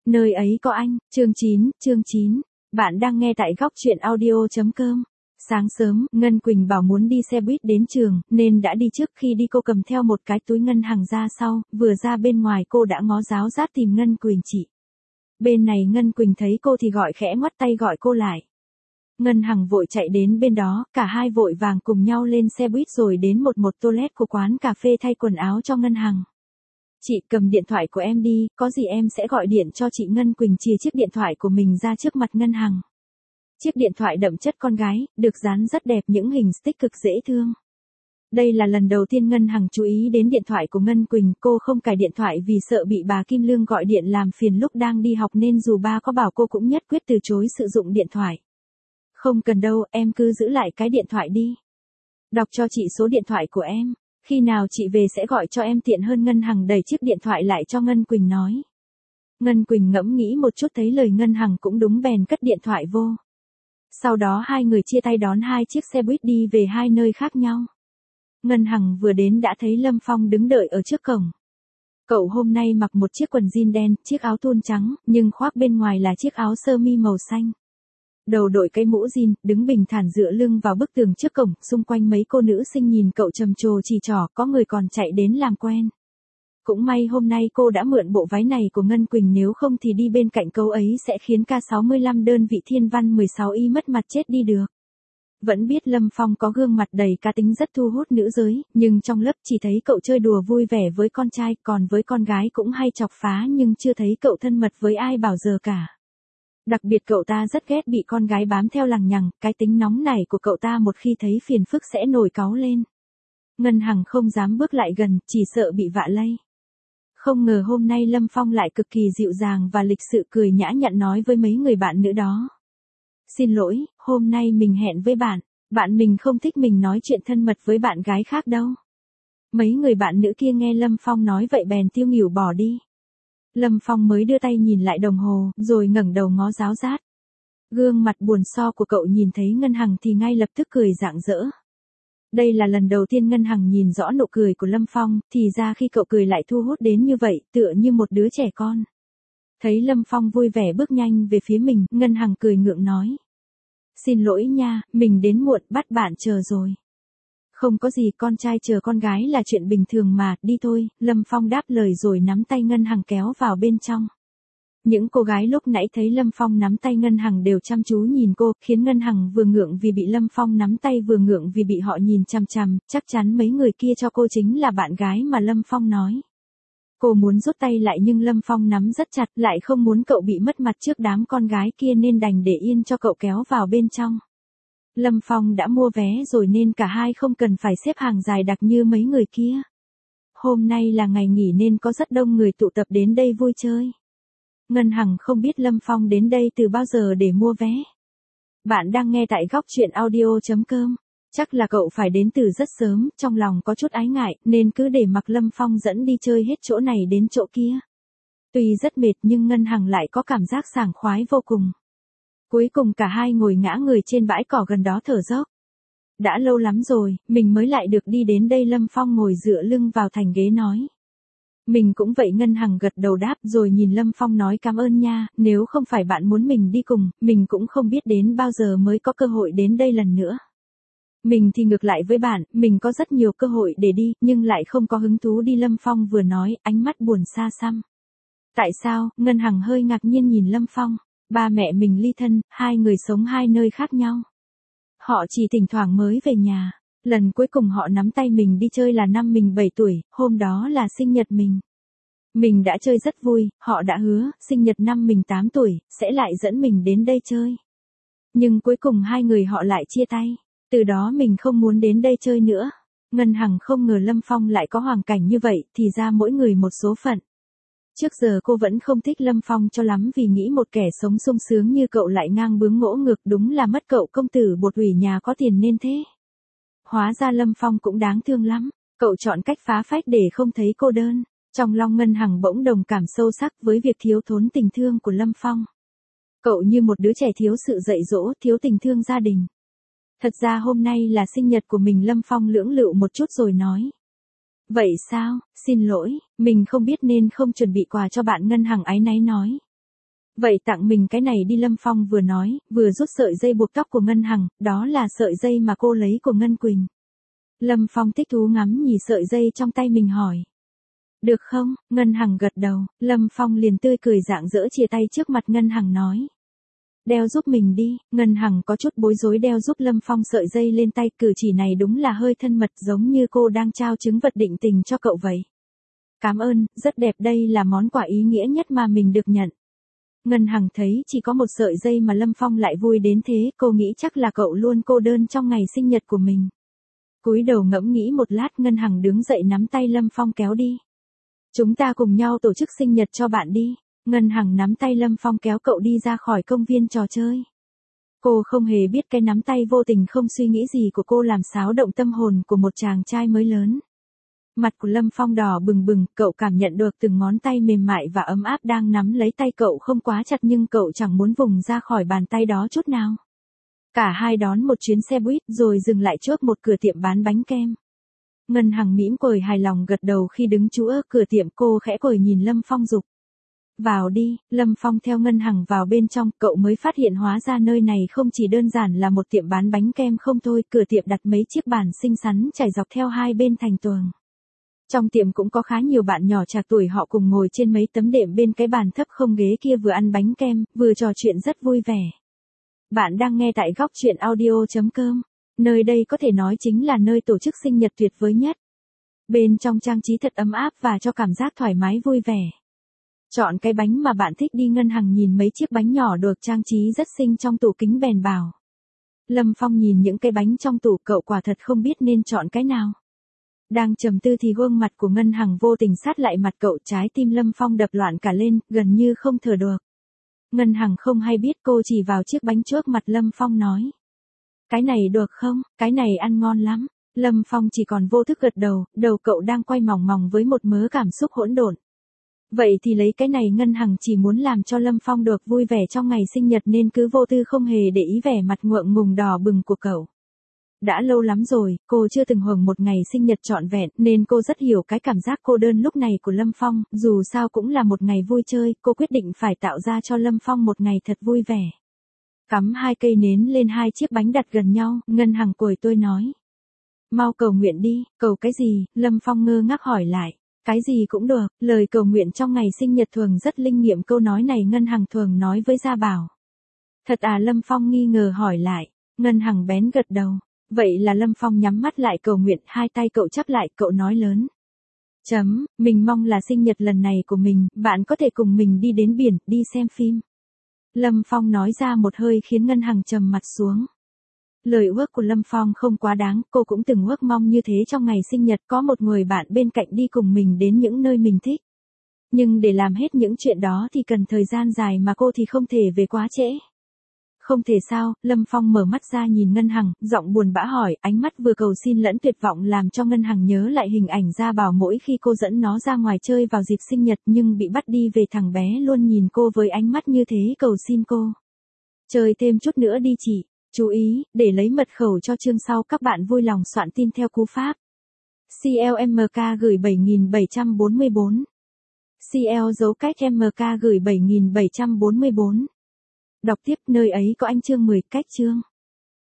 Nơi ấy có anh, chương 9. Bạn đang nghe tại góc chuyện audio.com. Sáng sớm, Ngân Quỳnh bảo muốn đi xe buýt đến trường, nên đã đi trước. Khi đi cô cầm theo một cái túi ngân hàng ra sau, vừa ra bên ngoài cô đã ngó giáo giác tìm Ngân Quỳnh chị. Bên này Ngân Quỳnh thấy cô thì gọi khẽ ngoắt tay gọi cô lại. Ngân Hằng vội chạy đến bên đó, cả hai vội vàng cùng nhau lên xe buýt rồi đến một toilet của quán cà phê thay quần áo cho Ngân Hằng. Chị cầm điện thoại của em đi, có gì em sẽ gọi điện cho chị. Ngân Quỳnh chìa chiếc điện thoại của mình ra trước mặt Ngân Hằng. Chiếc điện thoại đậm chất con gái, được dán rất đẹp những hình stick cực dễ thương. Đây là lần đầu tiên Ngân Hằng chú ý đến điện thoại của Ngân Quỳnh. Cô không cài điện thoại vì sợ bị bà Kim Lương gọi điện làm phiền lúc đang đi học, nên dù ba có bảo cô cũng nhất quyết từ chối sử dụng điện thoại. Không cần đâu, em cứ giữ lại cái điện thoại đi. Đọc cho chị số điện thoại của em. Khi nào chị về sẽ gọi cho em tiện hơn. Ngân Hằng đẩy chiếc điện thoại lại cho Ngân Quỳnh nói. Ngân Quỳnh ngẫm nghĩ một chút thấy lời Ngân Hằng cũng đúng bèn cất điện thoại vô. Sau đó hai người chia tay đón hai chiếc xe buýt đi về hai nơi khác nhau. Ngân Hằng vừa đến đã thấy Lâm Phong đứng đợi ở trước cổng. Cậu hôm nay mặc một chiếc quần jean đen, chiếc áo thun trắng, nhưng khoác bên ngoài là chiếc áo sơ mi màu xanh. Đầu đội cái mũ jean, đứng bình thản dựa lưng vào bức tường trước cổng, xung quanh mấy cô nữ sinh nhìn cậu trầm trồ chỉ trỏ, có người còn chạy đến làm quen. Cũng may hôm nay cô đã mượn bộ váy này của Ngân Quỳnh, nếu không thì đi bên cạnh cậu ấy sẽ khiến K65 đơn vị thiên văn 16Y mất mặt chết đi được. Vẫn biết Lâm Phong có gương mặt đầy cá tính rất thu hút nữ giới, nhưng trong lớp chỉ thấy cậu chơi đùa vui vẻ với con trai, còn với con gái cũng hay chọc phá, nhưng chưa thấy cậu thân mật với ai bao giờ cả. Đặc biệt cậu ta rất ghét bị con gái bám theo lằng nhằng, cái tính nóng nảy của cậu ta một khi thấy phiền phức sẽ nổi cáu lên. Ngân Hằng không dám bước lại gần, chỉ sợ bị vạ lây. Không ngờ hôm nay Lâm Phong lại cực kỳ dịu dàng và lịch sự, cười nhã nhặn nói với mấy người bạn nữ đó. Xin lỗi, hôm nay mình hẹn với bạn mình không thích mình nói chuyện thân mật với bạn gái khác đâu. Mấy người bạn nữ kia nghe Lâm Phong nói vậy bèn tiêu nghỉu bỏ đi. Lâm Phong mới đưa tay nhìn lại đồng hồ, rồi ngẩng đầu ngó giáo giác. Gương mặt buồn so của cậu nhìn thấy Ngân Hằng thì ngay lập tức cười rạng rỡ. Đây là lần đầu tiên Ngân Hằng nhìn rõ nụ cười của Lâm Phong, thì ra khi cậu cười lại thu hút đến như vậy, tựa như một đứa trẻ con. Thấy Lâm Phong vui vẻ bước nhanh về phía mình, Ngân Hằng cười ngượng nói. Xin lỗi nha, mình đến muộn, bắt bạn chờ rồi. Không có gì, con trai chờ con gái là chuyện bình thường mà, đi thôi. Lâm Phong đáp lời rồi nắm tay Ngân Hằng kéo vào bên trong. Những cô gái lúc nãy thấy Lâm Phong nắm tay Ngân Hằng đều chăm chú nhìn cô, khiến Ngân Hằng vừa ngượng vì bị Lâm Phong nắm tay vừa ngượng vì bị họ nhìn chằm chằm. Chắc chắn mấy người kia cho cô chính là bạn gái mà Lâm Phong nói. Cô muốn rút tay lại nhưng Lâm Phong nắm rất chặt, lại không muốn cậu bị mất mặt trước đám con gái kia nên đành để yên cho cậu kéo vào bên trong. Lâm Phong đã mua vé rồi nên cả hai không cần phải xếp hàng dài đặc như mấy người kia. Hôm nay là ngày nghỉ nên có rất đông người tụ tập đến đây vui chơi. Ngân Hằng không biết Lâm Phong đến đây từ bao giờ để mua vé. Bạn đang nghe tại góc chuyện audio.com. Chắc là cậu phải đến từ rất sớm, trong lòng có chút ái ngại, nên cứ để mặc Lâm Phong dẫn đi chơi hết chỗ này đến chỗ kia. Tuy rất mệt nhưng Ngân Hằng lại có cảm giác sảng khoái vô cùng. Cuối cùng cả hai ngồi ngã người trên bãi cỏ gần đó thở dốc. Đã lâu lắm rồi, mình mới lại được đi đến đây. Lâm Phong ngồi dựa lưng vào thành ghế nói. Mình cũng vậy. Ngân Hằng gật đầu đáp rồi nhìn Lâm Phong nói cảm ơn nha, nếu không phải bạn muốn mình đi cùng, mình cũng không biết đến bao giờ mới có cơ hội đến đây lần nữa. Mình thì ngược lại với bạn, mình có rất nhiều cơ hội để đi, nhưng lại không có hứng thú đi. Lâm Phong vừa nói, ánh mắt buồn xa xăm. Tại sao? Ngân Hằng hơi ngạc nhiên nhìn Lâm Phong. Ba mẹ mình ly thân, hai người sống hai nơi khác nhau. Họ chỉ thỉnh thoảng mới về nhà. Lần cuối cùng họ nắm tay mình đi chơi là năm mình 7 tuổi, hôm đó là sinh nhật mình. Mình đã chơi rất vui, họ đã hứa, sinh nhật năm mình 8 tuổi, sẽ lại dẫn mình đến đây chơi. Nhưng cuối cùng hai người họ lại chia tay. Từ đó mình không muốn đến đây chơi nữa. Ngân Hằng không ngờ Lâm Phong lại có hoàn cảnh như vậy, thì ra mỗi người một số phận. Trước giờ cô vẫn không thích Lâm Phong cho lắm vì nghĩ một kẻ sống sung sướng như cậu lại ngang bướng ngỗ ngược, đúng là mất cậu công tử bột hủy nhà có tiền nên thế. Hóa ra Lâm Phong cũng đáng thương lắm, cậu chọn cách phá phách để không thấy cô đơn. Trong lòng Ngân Hằng bỗng đồng cảm sâu sắc với việc thiếu thốn tình thương của Lâm Phong. Cậu như một đứa trẻ thiếu sự dạy dỗ, thiếu tình thương gia đình. Thật ra hôm nay là sinh nhật của mình. Lâm Phong lưỡng lự một chút rồi nói. Vậy sao, xin lỗi, mình không biết nên không chuẩn bị quà cho bạn. Ngân Hằng áy náy nói. Vậy tặng mình cái này đi, Lâm Phong vừa nói, vừa rút sợi dây buộc tóc của Ngân Hằng, đó là sợi dây mà cô lấy của Ngân Quỳnh. Lâm Phong thích thú ngắm nhìn sợi dây trong tay mình hỏi. Được không? Ngân Hằng gật đầu, Lâm Phong liền tươi cười rạng rỡ chia tay trước mặt Ngân Hằng nói. Đeo giúp mình đi. Ngân Hằng có chút bối rối đeo giúp Lâm Phong sợi dây lên tay, cử chỉ này đúng là hơi thân mật, giống như cô đang trao chứng vật định tình cho cậu vậy. Cảm ơn, rất đẹp, đây là món quà ý nghĩa nhất mà mình được nhận. Ngân Hằng thấy chỉ có một sợi dây mà Lâm Phong lại vui đến thế, cô nghĩ chắc là cậu luôn cô đơn trong ngày sinh nhật của mình. Cúi đầu ngẫm nghĩ một lát, Ngân Hằng đứng dậy nắm tay Lâm Phong kéo đi. Chúng ta cùng nhau tổ chức sinh nhật cho bạn đi. Ngân Hằng nắm tay Lâm Phong kéo cậu đi ra khỏi công viên trò chơi. Cô không hề biết cái nắm tay vô tình không suy nghĩ gì của cô làm xáo động tâm hồn của một chàng trai mới lớn. Mặt của Lâm Phong đỏ bừng bừng, cậu cảm nhận được từng ngón tay mềm mại và ấm áp đang nắm lấy tay cậu không quá chặt nhưng cậu chẳng muốn vùng ra khỏi bàn tay đó chút nào. Cả hai đón một chuyến xe buýt rồi dừng lại trước một cửa tiệm bán bánh kem. Ngân Hằng mỉm cười hài lòng gật đầu khi đứng chúa cửa tiệm, cô khẽ cười nhìn Lâm Phong giục. Vào đi. Lâm Phong theo Ngân Hằng vào bên trong, cậu mới phát hiện hóa ra nơi này không chỉ đơn giản là một tiệm bán bánh kem không thôi, cửa tiệm đặt mấy chiếc bàn xinh xắn trải dọc theo hai bên thành tường. Trong tiệm cũng có khá nhiều bạn nhỏ trạc tuổi họ cùng ngồi trên mấy tấm đệm bên cái bàn thấp không ghế kia, vừa ăn bánh kem, vừa trò chuyện rất vui vẻ. Bạn đang nghe tại góc truyện audio.com. Nơi đây có thể nói chính là nơi tổ chức sinh nhật tuyệt vời nhất. Bên trong trang trí thật ấm áp và cho cảm giác thoải mái vui vẻ. Chọn cái bánh mà bạn thích đi. Ngân Hằng nhìn mấy chiếc bánh nhỏ được trang trí rất xinh trong tủ kính bèn bảo. Lâm Phong nhìn những cái bánh trong tủ, cậu quả thật không biết nên chọn cái nào. Đang trầm tư thì gương mặt của Ngân Hằng vô tình sát lại mặt cậu, trái tim Lâm Phong đập loạn cả lên, gần như không thở được. Ngân Hằng không hay biết, cô chỉ vào chiếc bánh trước mặt Lâm Phong nói. Cái này được không? Cái này ăn ngon lắm. Lâm Phong chỉ còn vô thức gật đầu, đầu cậu đang quay mòng mòng với một mớ cảm xúc hỗn độn. Vậy thì lấy cái này. Ngân Hằng chỉ muốn làm cho Lâm Phong được vui vẻ trong ngày sinh nhật nên cứ vô tư không hề để ý vẻ mặt ngượng ngùng đỏ bừng của cậu. Đã lâu lắm rồi, cô chưa từng hưởng một ngày sinh nhật trọn vẹn, nên cô rất hiểu cái cảm giác cô đơn lúc này của Lâm Phong, dù sao cũng là một ngày vui chơi, cô quyết định phải tạo ra cho Lâm Phong một ngày thật vui vẻ. Cắm hai cây nến lên hai chiếc bánh đặt gần nhau, Ngân Hằng cười tôi nói. Mau cầu nguyện đi. Cầu cái gì? Lâm Phong ngơ ngác hỏi lại. Cái gì cũng được, lời cầu nguyện trong ngày sinh nhật thường rất linh nghiệm, câu nói này Ngân Hằng thường nói với Gia Bảo. Thật à? Lâm Phong nghi ngờ hỏi lại. Ngân Hằng bén gật đầu. Vậy là Lâm Phong nhắm mắt lại cầu nguyện, hai tay cậu chắp lại, cậu nói lớn. Mình mong là sinh nhật lần này của mình, bạn có thể cùng mình đi đến biển, đi xem phim. Lâm Phong nói ra một hơi khiến Ngân Hằng trầm mặt xuống. Lời ước của Lâm Phong không quá đáng, cô cũng từng ước mong như thế trong ngày sinh nhật, có một người bạn bên cạnh đi cùng mình đến những nơi mình thích. Nhưng để làm hết những chuyện đó thì cần thời gian dài mà cô thì không thể về quá trễ. Không thể sao? Lâm Phong mở mắt ra nhìn Ngân Hằng, giọng buồn bã hỏi, ánh mắt vừa cầu xin lẫn tuyệt vọng làm cho Ngân Hằng nhớ lại hình ảnh Gia Bảo mỗi khi cô dẫn nó ra ngoài chơi vào dịp sinh nhật nhưng bị bắt đi về, thằng bé luôn nhìn cô với ánh mắt như thế cầu xin cô. Chơi thêm chút nữa đi chị. Chú ý, để lấy mật khẩu cho chương sau các bạn vui lòng soạn tin theo cú pháp. CLMK gửi 7744. CL dấu cách MK gửi 7744. Đọc tiếp, nơi ấy có anh chương 10 cách chương.